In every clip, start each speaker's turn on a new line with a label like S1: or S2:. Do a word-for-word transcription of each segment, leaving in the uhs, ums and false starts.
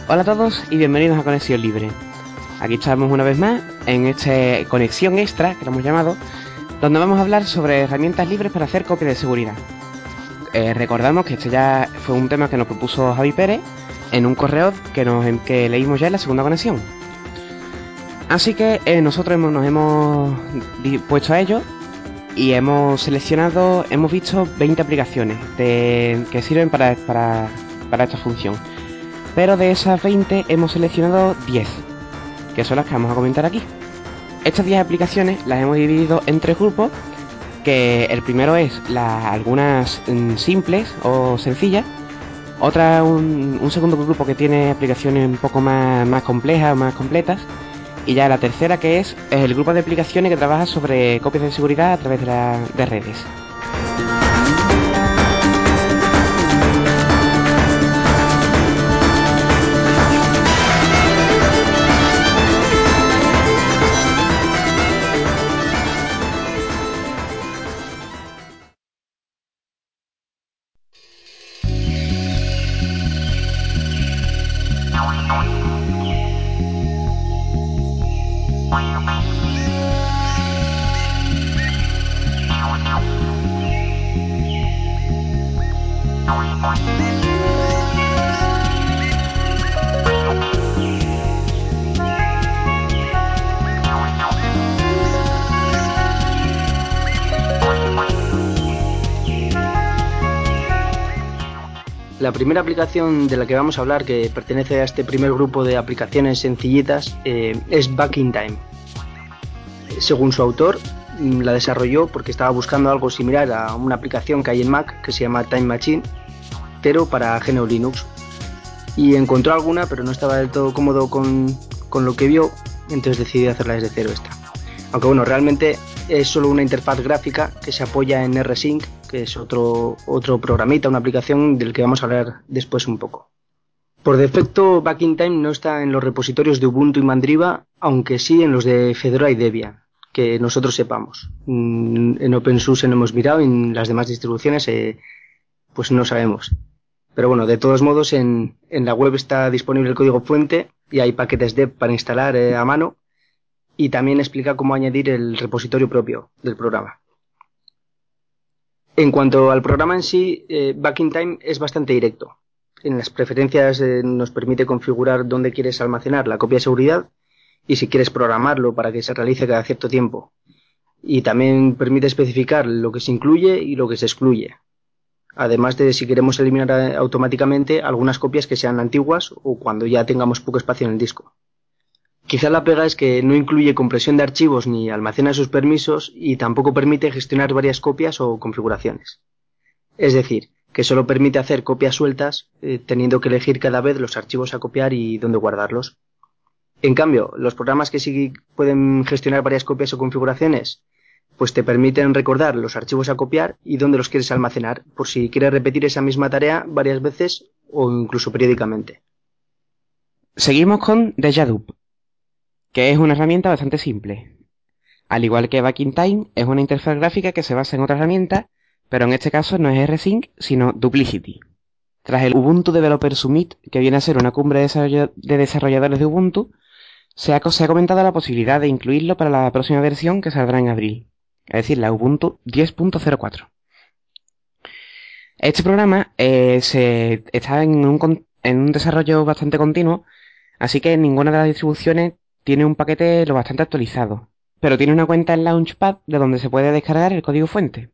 S1: Hola a todos y bienvenidos a Conexión Libre. Aquí estamos una vez más en esta conexión extra que lo hemos llamado, donde vamos a hablar sobre herramientas libres para hacer copias de seguridad. Eh, recordamos que este ya fue un tema que nos propuso Javi Pérez en un correo que, nos, que leímos ya en la segunda conexión. Así que eh, nosotros hemos, nos hemos puesto a ello y hemos seleccionado, hemos visto veinte aplicaciones de, que sirven para, para, para esta función. Pero de esas veinte hemos seleccionado diez, que son las que vamos a comentar aquí. Estas diez aplicaciones las hemos dividido en tres grupos, que el primero es la, algunas mm, simples o sencillas, otra un, un segundo grupo que tiene aplicaciones un poco más, más complejas o más completas, y ya la tercera que es, es el grupo de aplicaciones que trabaja sobre copias de seguridad a través de, la, de redes.
S2: La primera aplicación de la que vamos a hablar, que pertenece a este primer grupo de aplicaciones sencillitas, eh, es Back in Time. Según su autor, la desarrolló porque estaba buscando algo similar a una aplicación que hay en Mac que se llama Time Machine, pero para G N U Linux. Y encontró alguna, pero no estaba del todo cómodo con, con lo que vio, entonces decidió hacerla desde cero esta. Aunque bueno, realmente es solo una interfaz gráfica que se apoya en rsync, que es otro, otro programita, una aplicación del que vamos a hablar después un poco. Por defecto, Back in Time no está en los repositorios de Ubuntu y Mandriva, aunque sí en los de Fedora y Debian, que nosotros sepamos. En OpenSUSE no hemos mirado y en las demás distribuciones eh, pues no sabemos. Pero bueno, de todos modos, en, en la web está disponible el código fuente y hay paquetes dev para instalar eh, a mano. Y también explica cómo añadir el repositorio propio del programa. En cuanto al programa en sí, eh, Back in Time es bastante directo. En las preferencias eh, nos permite configurar dónde quieres almacenar la copia de seguridad y si quieres programarlo para que se realice cada cierto tiempo. Y también permite especificar lo que se incluye y lo que se excluye. Además de si queremos eliminar automáticamente algunas copias que sean antiguas o cuando ya tengamos poco espacio en el disco. Quizá la pega es que no incluye compresión de archivos ni almacena sus permisos y tampoco permite gestionar varias copias o configuraciones. Es decir, que solo permite hacer copias sueltas eh, teniendo que elegir cada vez los archivos a copiar y dónde guardarlos. En cambio, los programas que sí pueden gestionar varias copias o configuraciones, pues te permiten recordar los archivos a copiar y dónde los quieres almacenar, por si quieres repetir esa misma tarea varias veces o incluso periódicamente.
S1: Seguimos con Dejadup, que es una herramienta bastante simple. Al igual que Back in Time, es una interfaz gráfica que se basa en otra herramienta, pero en este caso no es rsync, sino Duplicity. Tras el Ubuntu Developer Summit, que viene a ser una cumbre de desarrolladores de Ubuntu, se ha, se ha comentado la posibilidad de incluirlo para la próxima versión que saldrá en abril, es decir, la Ubuntu diez punto cero cuatro. Este programa eh, se está en un, en un desarrollo bastante continuo, así que ninguna de las distribuciones tiene un paquete lo bastante actualizado, pero tiene una cuenta en Launchpad de donde se puede descargar el código fuente.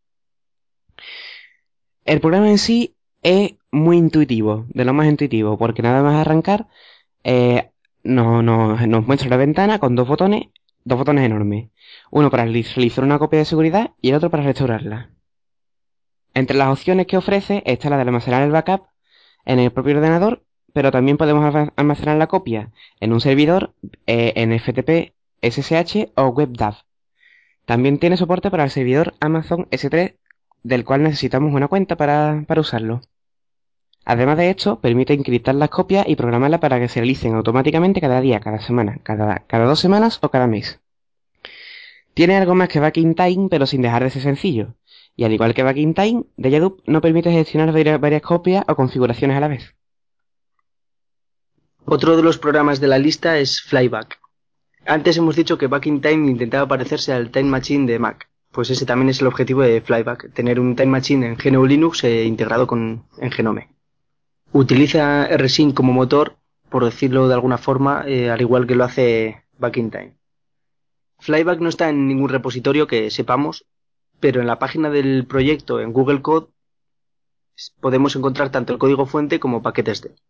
S1: El programa en sí es muy intuitivo, de lo más intuitivo, porque nada más arrancar eh, no, no, nos muestra la ventana con dos botones, dos botones enormes, uno para realizar una copia de seguridad y el otro para restaurarla. Entre las opciones que ofrece está la de almacenar el backup en el propio ordenador, pero también podemos almacenar la copia en un servidor eh, en F T P, S S H o WebDAV. También tiene soporte para el servidor Amazon S tres, del cual necesitamos una cuenta para, para usarlo. Además de esto, permite encriptar las copias y programarlas para que se realicen automáticamente cada día, cada semana, cada, cada dos semanas o cada mes. Tiene algo más que Back in Time, pero sin dejar de ser sencillo. Y al igual que Back in Time, Dejadup no permite gestionar varias copias o configuraciones a la vez.
S2: Otro de los programas de la lista es Flyback. Antes hemos dicho que Back in Time intentaba parecerse al Time Machine de Mac. Pues ese también es el objetivo de Flyback, tener un Time Machine en G N U Linux eh, integrado con, en Genome. Utiliza rsync como motor, por decirlo de alguna forma, eh, al igual que lo hace Back in Time. Flyback no está en ningún repositorio que sepamos, pero en la página del proyecto en Google Code podemos encontrar tanto el código fuente como paquetes de.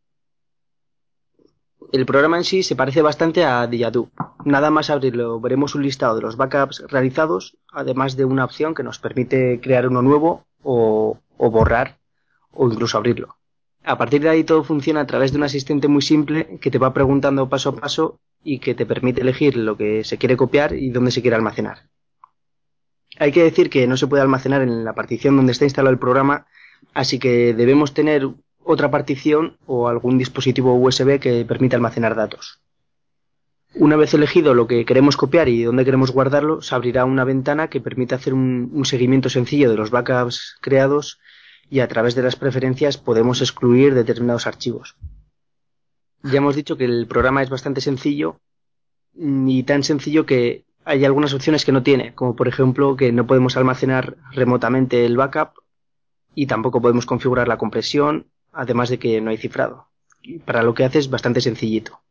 S2: El programa en sí se parece bastante a Diyadu. Nada más abrirlo veremos un listado de los backups realizados, además de una opción que nos permite crear uno nuevo o, o borrar o incluso abrirlo. A partir de ahí todo funciona a través de un asistente muy simple que te va preguntando paso a paso y que te permite elegir lo que se quiere copiar y dónde se quiere almacenar. Hay que decir que no se puede almacenar en la partición donde está instalado el programa, así que debemos tener otra partición o algún dispositivo U S B que permita almacenar datos. Una vez elegido lo que queremos copiar y dónde queremos guardarlo, se abrirá una ventana que permite hacer un, un seguimiento sencillo de los backups creados y a través de las preferencias podemos excluir determinados archivos. Ya hemos dicho que el programa es bastante sencillo y tan sencillo que hay algunas opciones que no tiene, como por ejemplo que no podemos almacenar remotamente el backup y tampoco podemos configurar la compresión, además de que no hay cifrado. Para lo que hace es bastante sencillito.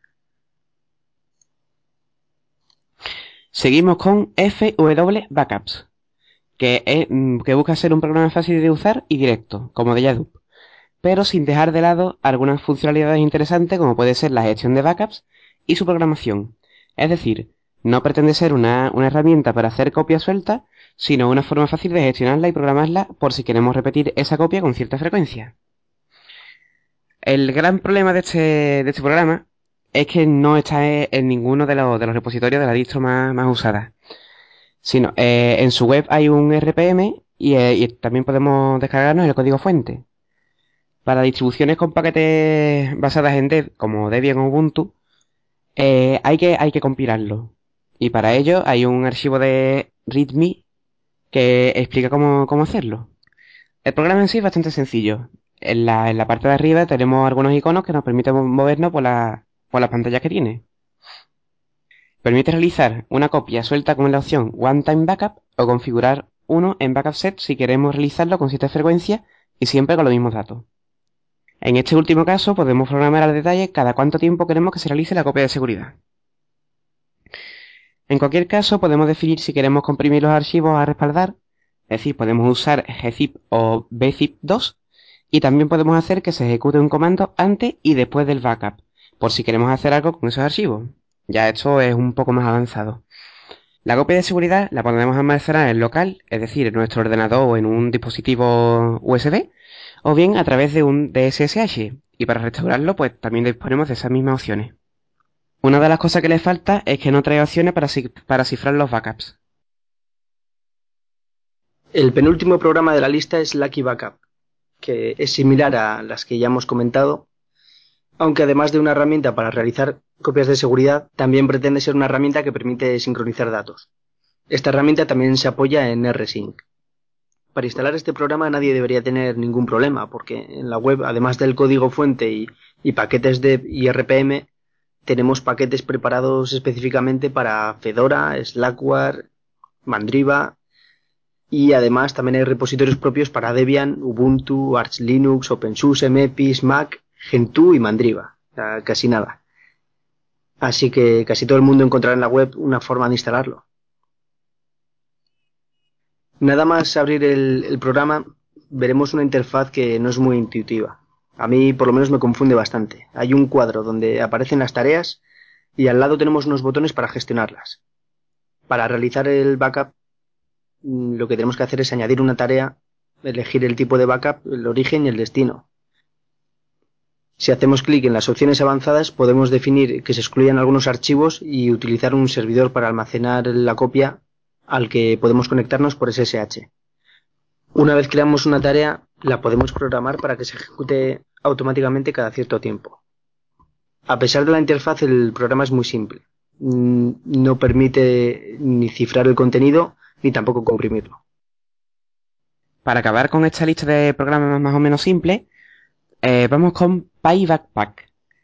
S1: Seguimos con F W Backups, que, es, que busca ser un programa fácil de usar y directo, como Diyadu, pero sin dejar de lado algunas funcionalidades interesantes como puede ser la gestión de backups y su programación. Es decir, no pretende ser una, una herramienta para hacer copias sueltas, sino una forma fácil de gestionarla y programarla por si queremos repetir esa copia con cierta frecuencia. El gran problema de este, de este programa es que no está en ninguno de los, de los repositorios de la distro más, más usada. Sino, eh, en su web hay un R P M y, eh, y también podemos descargarnos el código fuente. Para distribuciones con paquetes basadas en Dev, como Debian o Ubuntu, eh, hay, que, hay que compilarlo. Y para ello hay un archivo de README que explica cómo, cómo hacerlo. El programa en sí es bastante sencillo. En la, en la parte de arriba tenemos algunos iconos que nos permiten movernos por, la, por las pantallas que tiene. Permite realizar una copia suelta con la opción One Time Backup o configurar uno en Backup Set si queremos realizarlo con cierta frecuencia y siempre con los mismos datos. En este último caso podemos programar al detalle cada cuánto tiempo queremos que se realice la copia de seguridad. En cualquier caso podemos definir si queremos comprimir los archivos a respaldar, es decir, podemos usar gzip o bzip dos y también podemos hacer que se ejecute un comando antes y después del backup, por si queremos hacer algo con esos archivos. Ya esto es un poco más avanzado. La copia de seguridad la podemos almacenar en local, es decir, en nuestro ordenador o en un dispositivo U S B, o bien a través de un D S S H, y para restaurarlo pues también disponemos de esas mismas opciones. Una de las cosas que le falta es que no trae opciones para, para cifrar los backups.
S2: El penúltimo programa de la lista es Lucky Backup, que es similar a las que ya hemos comentado, aunque además de una herramienta para realizar copias de seguridad, también pretende ser una herramienta que permite sincronizar datos. Esta herramienta también se apoya en rsync. Para instalar este programa nadie debería tener ningún problema, porque en la web, además del código fuente y, y paquetes dev y R P M, tenemos paquetes preparados específicamente para Fedora, Slackware, Mandriva, y además también hay repositorios propios para Debian, Ubuntu, Arch Linux, OpenSUSE, Mepis, Mac, Gentoo y Mandriva. O sea, casi nada. Así que casi todo el mundo encontrará en la web una forma de instalarlo. Nada más abrir el, el programa, veremos una interfaz que no es muy intuitiva. A mí por lo menos me confunde bastante. Hay un cuadro donde aparecen las tareas y al lado tenemos unos botones para gestionarlas. Para realizar el backup, lo que tenemos que hacer es añadir una tarea, elegir el tipo de backup, el origen y el destino. Si hacemos clic en las opciones avanzadas, podemos definir que se excluyan algunos archivos y utilizar un servidor para almacenar la copia al que podemos conectarnos por S S H. Una vez creamos una tarea, la podemos programar para que se ejecute automáticamente cada cierto tiempo. A pesar de la interfaz, el programa es muy simple. No permite ni cifrar el contenido ni tampoco comprimirlo.
S1: Para acabar con esta lista de programas más o menos simples, eh, vamos con PyBackpack,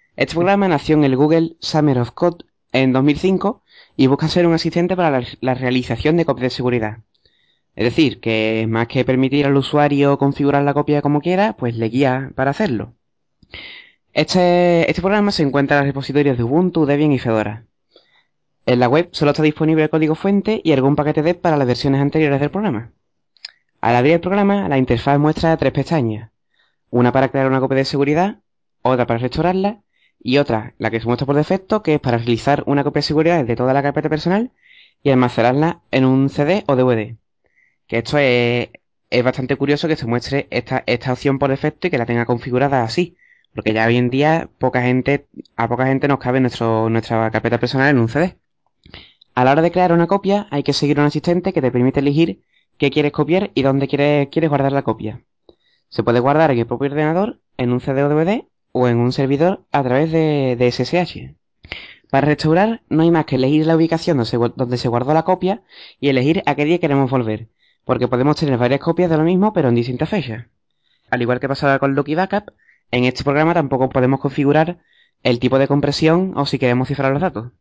S1: Este programa nació en el Google Summer of Code en dos mil cinco y busca ser un asistente para la, la realización de copias de seguridad. Es decir, que más que permitir al usuario configurar la copia como quiera, pues le guía para hacerlo. Este, este programa se encuentra en los repositorios de Ubuntu, Debian y Fedora. En la web solo está disponible el código fuente y algún paquete deb para las versiones anteriores del programa. Al abrir el programa, la interfaz muestra tres pestañas. Una para crear una copia de seguridad, otra para restaurarla y otra, la que se muestra por defecto, que es para realizar una copia de seguridad de toda la carpeta personal y almacenarla en un C D o D V D. Que esto es, es bastante curioso que se muestre esta, esta opción por defecto y que la tenga configurada así. Porque ya hoy en día poca gente, a poca gente nos cabe nuestro, nuestra carpeta personal en un C D. A la hora de crear una copia hay que seguir un asistente que te permite elegir qué quieres copiar y dónde quieres, quieres guardar la copia. Se puede guardar en el propio ordenador, en un C D o D V D o en un servidor a través de, de S S H. Para restaurar no hay más que elegir la ubicación donde se, donde se guardó la copia y elegir a qué día queremos volver, porque podemos tener varias copias de lo mismo pero en distintas fechas. Al igual que pasaba con Lucky Backup, en este programa tampoco podemos configurar el tipo de compresión o si queremos cifrar los datos.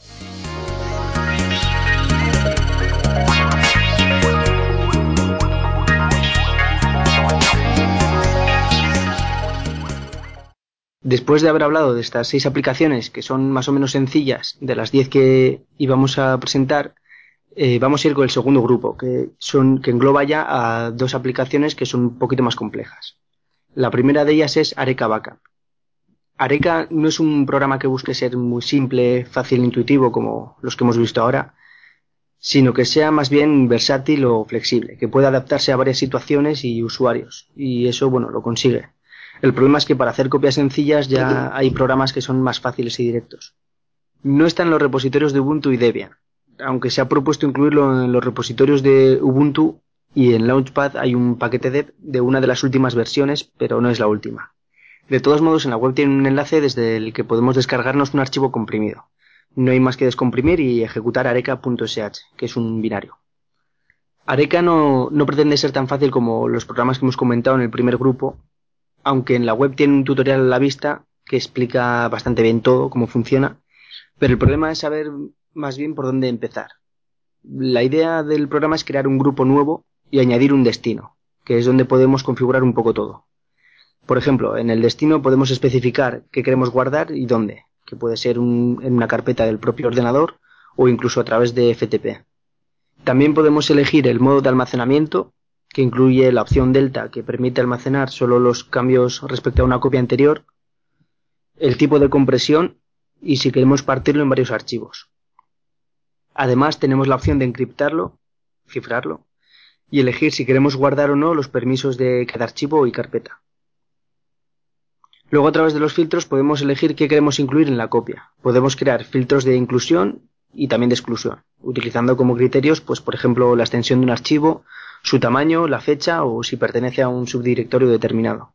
S2: Después de haber hablado de estas seis aplicaciones, que son más o menos sencillas, de las diez que íbamos a presentar, eh, vamos a ir con el segundo grupo, que, son, que engloba ya a dos aplicaciones que son un poquito más complejas. La primera de ellas es Areca Backup. Areca no es un programa que busque ser muy simple, fácil e intuitivo como los que hemos visto ahora, sino que sea más bien versátil o flexible, que pueda adaptarse a varias situaciones y usuarios, y eso, bueno, lo consigue. El problema es que para hacer copias sencillas ya hay programas que son más fáciles y directos. No está en los repositorios de Ubuntu y Debian, aunque se ha propuesto incluirlo en los repositorios de Ubuntu y en Launchpad hay un paquete deb de una de las últimas versiones, pero no es la última. De todos modos, en la web tiene un enlace desde el que podemos descargarnos un archivo comprimido. No hay más que descomprimir y ejecutar areca punto ese hache, que es un binario. Areca no, no pretende ser tan fácil como los programas que hemos comentado en el primer grupo, aunque en la web tiene un tutorial a la vista que explica bastante bien todo, cómo funciona, pero el problema es saber más bien por dónde empezar. La idea del programa es crear un grupo nuevo y añadir un destino, que es donde podemos configurar un poco todo. Por ejemplo, en el destino podemos especificar qué queremos guardar y dónde, que puede ser un, en una carpeta del propio ordenador o incluso a través de F T P. También podemos elegir el modo de almacenamiento, que incluye la opción Delta, que permite almacenar solo los cambios respecto a una copia anterior, el tipo de compresión y si queremos partirlo en varios archivos. Además tenemos la opción de encriptarlo, cifrarlo, y elegir si queremos guardar o no los permisos de cada archivo y carpeta. Luego a través de los filtros podemos elegir qué queremos incluir en la copia. Podemos crear filtros de inclusión y también de exclusión, utilizando como criterios, pues por ejemplo, la extensión de un archivo, su tamaño, la fecha o si pertenece a un subdirectorio determinado.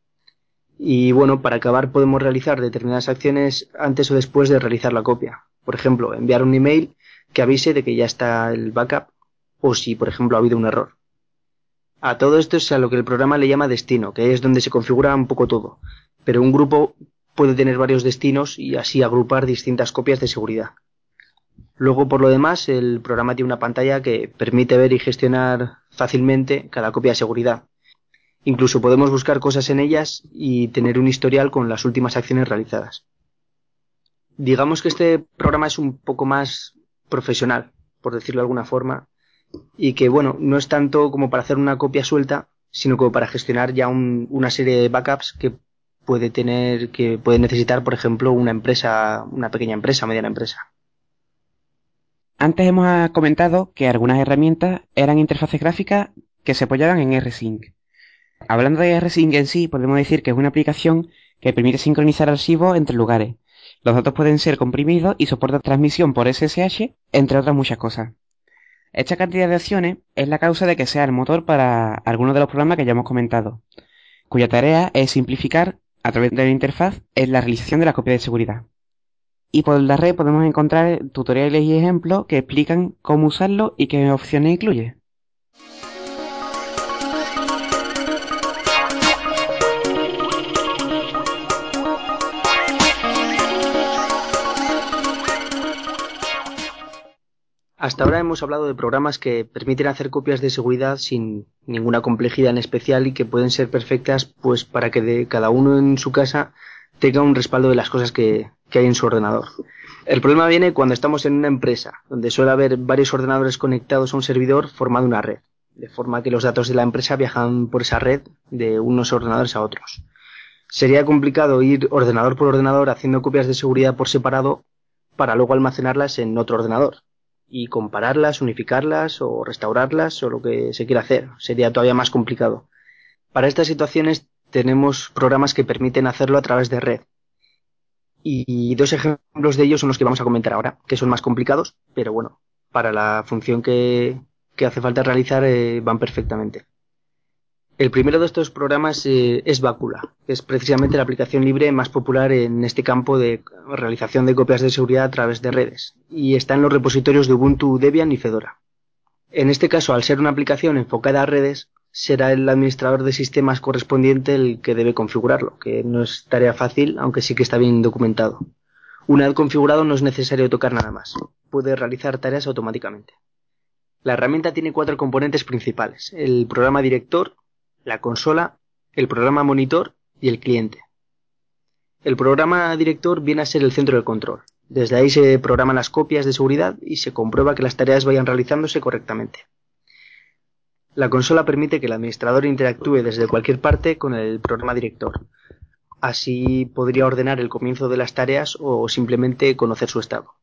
S2: Y bueno, para acabar podemos realizar determinadas acciones antes o después de realizar la copia. Por ejemplo, enviar un email que avise de que ya está el backup o si, por ejemplo, ha habido un error. A todo esto es a lo que el programa le llama destino, que es donde se configura un poco todo. Pero un grupo puede tener varios destinos y así agrupar distintas copias de seguridad. Luego, por lo demás, el programa tiene una pantalla que permite ver y gestionar fácilmente cada copia de seguridad. Incluso podemos buscar cosas en ellas y tener un historial con las últimas acciones realizadas. Digamos que este programa es un poco más profesional, por decirlo de alguna forma, y que, bueno, no es tanto como para hacer una copia suelta, sino como para gestionar ya un, una serie de backups que puede tener, que puede necesitar, por ejemplo, una empresa, una pequeña empresa, mediana empresa.
S1: Antes hemos comentado que algunas herramientas eran interfaces gráficas que se apoyaban en rsync. Hablando de rsync en sí, podemos decir que es una aplicación que permite sincronizar archivos entre lugares. Los datos pueden ser comprimidos y soporta transmisión por S S H, entre otras muchas cosas. Esta cantidad de acciones es la causa de que sea el motor para algunos de los programas que ya hemos comentado, cuya tarea es simplificar, a través de la interfaz, la realización de la copia de seguridad. Y por la red podemos encontrar tutoriales y ejemplos que explican cómo usarlo y qué opciones incluye.
S2: Hasta ahora hemos hablado de programas que permiten hacer copias de seguridad sin ninguna complejidad en especial y que pueden ser perfectas pues para que de cada uno en su casa tenga un respaldo de las cosas que, que hay en su ordenador. El problema viene cuando estamos en una empresa, donde suele haber varios ordenadores conectados a un servidor formando una red, de forma que los datos de la empresa viajan por esa red de unos ordenadores a otros. Sería complicado ir ordenador por ordenador haciendo copias de seguridad por separado para luego almacenarlas en otro ordenador y compararlas, unificarlas o restaurarlas o lo que se quiera hacer. Sería todavía más complicado. Para estas situaciones tenemos programas que permiten hacerlo a través de red. Y dos ejemplos de ellos son los que vamos a comentar ahora, que son más complicados, pero bueno, para la función que, que hace falta realizar eh, van perfectamente. El primero de estos programas eh, es Bacula, que es precisamente la aplicación libre más popular en este campo de realización de copias de seguridad a través de redes, y está en los repositorios de Ubuntu, Debian y Fedora. En este caso, al ser una aplicación enfocada a redes, será el administrador de sistemas correspondiente el que debe configurarlo, que no es tarea fácil, aunque sí que está bien documentado. Una vez configurado no es necesario tocar nada más, puede realizar tareas automáticamente. La herramienta tiene cuatro componentes principales: el programa director, la consola, el programa monitor y el cliente. El programa director viene a ser el centro de control. Desde ahí se programan las copias de seguridad y se comprueba que las tareas vayan realizándose correctamente. La consola permite que el administrador interactúe desde cualquier parte con el programa director. Así podría ordenar el comienzo de las tareas o simplemente conocer su estado.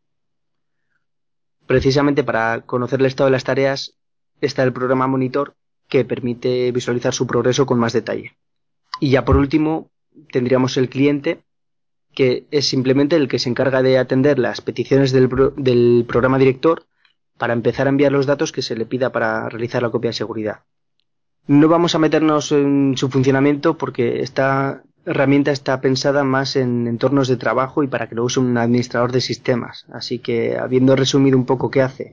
S2: Precisamente para conocer el estado de las tareas está el programa monitor, que permite visualizar su progreso con más detalle. Y ya por último tendríamos el cliente, que es simplemente el que se encarga de atender las peticiones del, pro del programa director para empezar a enviar los datos que se le pida para realizar la copia de seguridad. No vamos a meternos en su funcionamiento porque esta herramienta está pensada más en entornos de trabajo y para que lo use un administrador de sistemas. Así que, habiendo resumido un poco qué hace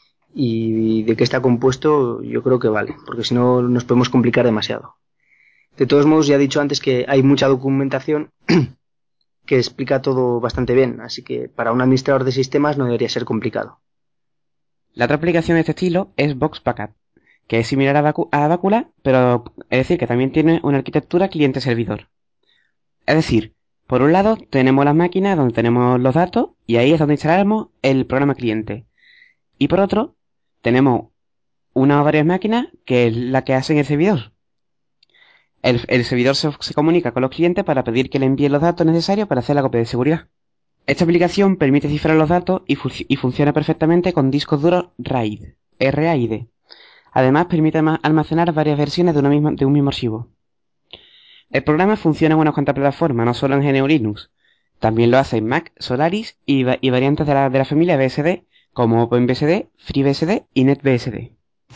S2: y de qué está compuesto, yo creo que vale, porque si no nos podemos complicar demasiado. De todos modos, ya he dicho antes que hay mucha documentación que explica todo bastante bien, así que para un administrador de sistemas no debería ser complicado.
S1: La otra aplicación de este estilo es Box Backup, que es similar a, Bacu a Bacula, pero es decir, que también tiene una arquitectura cliente-servidor. Es decir, por un lado tenemos las máquinas donde tenemos los datos y ahí es donde instalamos el programa cliente. Y por otro, tenemos una o varias máquinas que es la que hacen el servidor. El, el servidor se, se comunica con los clientes para pedir que le envíen los datos necesarios para hacer la copia de seguridad. Esta aplicación permite cifrar los datos y, fu y funciona perfectamente con discos duros RAID, R A I D. Además, permite almacenar varias versiones de, una misma, de un mismo archivo. El programa funciona en unas cuantas plataformas, no solo en G N U Linux. También lo hace en Mac, Solaris y, y variantes de la, de la familia B S D, como OpenBSD, FreeBSD y NetBSD.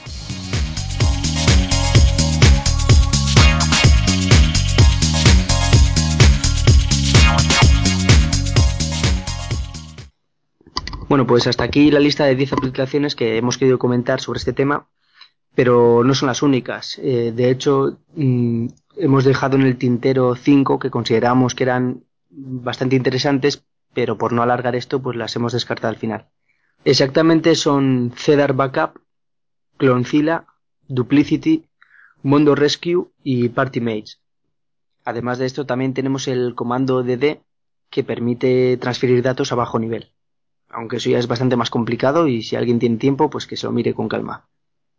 S2: Bueno, pues hasta aquí la lista de diez aplicaciones que hemos querido comentar sobre este tema, pero no son las únicas. Eh, de hecho, mmm, hemos dejado en el tintero cinco que consideramos que eran bastante interesantes, pero por no alargar esto, pues las hemos descartado al final. Exactamente son Cedar Backup, Clonezilla, Duplicity, Mondo Rescue y PartyMates. Además de esto, también tenemos el comando D D, que permite transferir datos a bajo nivel. Aunque eso ya es bastante más complicado y si alguien tiene tiempo, pues que se lo mire con calma.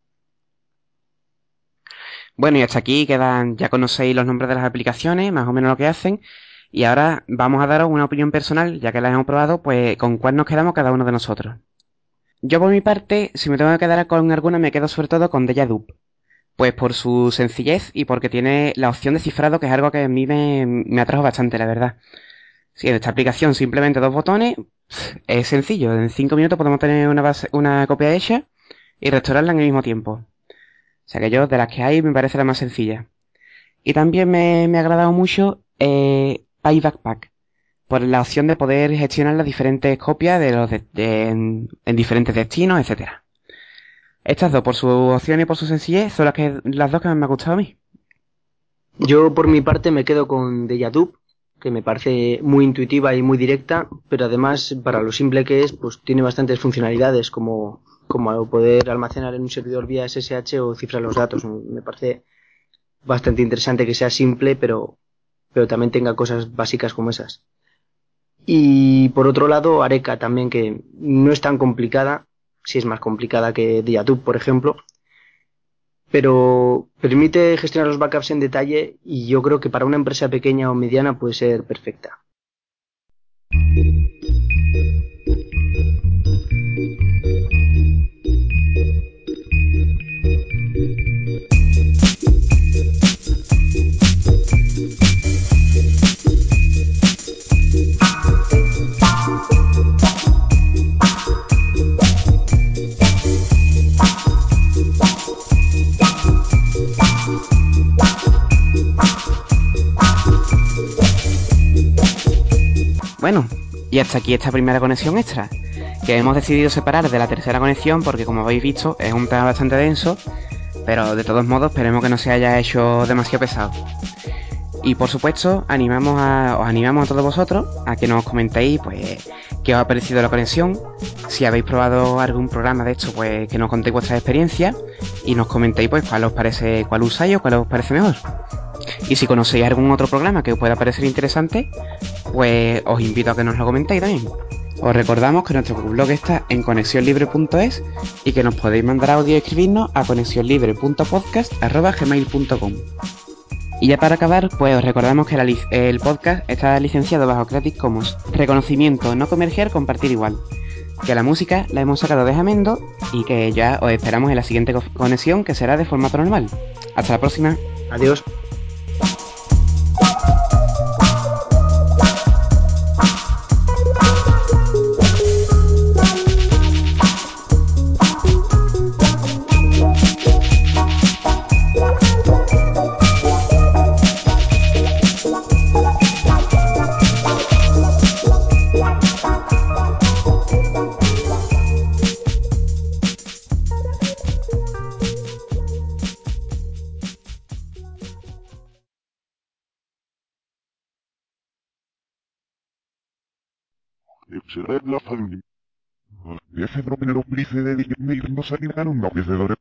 S1: Bueno, y hasta aquí quedan, ya conocéis los nombres de las aplicaciones, más o menos lo que hacen, y ahora vamos a daros una opinión personal, ya que las hemos probado, pues con cuál nos quedamos cada uno de nosotros. Yo por mi parte, si me tengo que quedar con alguna, me quedo sobre todo con Dejadup, pues por su sencillez y porque tiene la opción de cifrado, que es algo que a mí me, me atrajo bastante, la verdad. Sí, en esta aplicación simplemente dos botones, es sencillo, en cinco minutos podemos tener una, base, una copia hecha y restaurarla en el mismo tiempo. O sea que yo, de las que hay, me parece la más sencilla. Y también me, me ha agradado mucho eh, PyBackpack, por la opción de poder gestionar las diferentes copias de los de, de, en, en diferentes destinos, etcétera. Estas dos, por su opción y por su sencillez, son las, que, las dos que más me han gustado a mí.
S2: Yo, por mi parte, me quedo con Dejadup, que me parece muy intuitiva y muy directa, pero además, para lo simple que es, pues tiene bastantes funcionalidades, como como poder almacenar en un servidor vía S S H o cifrar los datos. Me parece bastante interesante que sea simple, pero, pero también tenga cosas básicas como esas. Y por otro lado, Areca también, que no es tan complicada, sí es más complicada que Diatub, por ejemplo, pero permite gestionar los backups en detalle y yo creo que para una empresa pequeña o mediana puede ser perfecta.
S1: Bueno, y hasta aquí esta primera conexión extra, que hemos decidido separar de la tercera conexión porque, como habéis visto, es un tema bastante denso, pero de todos modos esperemos que no se haya hecho demasiado pesado. Y por supuesto, animamos a, os animamos a todos vosotros a que nos comentéis pues qué os ha parecido la conexión, si habéis probado algún programa de esto, pues que nos contéis vuestras experiencias y nos comentéis pues cuál os parece, cuál usáis o cuál os parece mejor. Y si conocéis algún otro programa que os pueda parecer interesante, pues os invito a que nos lo comentéis también. Os recordamos que nuestro blog está en conexión libre punto es y que nos podéis mandar audio y escribirnos a conexión libre punto podcast arroba gmail punto com. Y ya para acabar, pues os recordamos que la el podcast está licenciado bajo Creative Commons, reconocimiento no comercial, compartir igual. Que la música la hemos sacado de Jamendo y que ya os esperamos en la siguiente conexión, que será de formato normal. Hasta la próxima.
S2: Adiós.
S3: Será la famiglia. Ese proprio non mi si dedica, non sa che non no, che se dovrebbe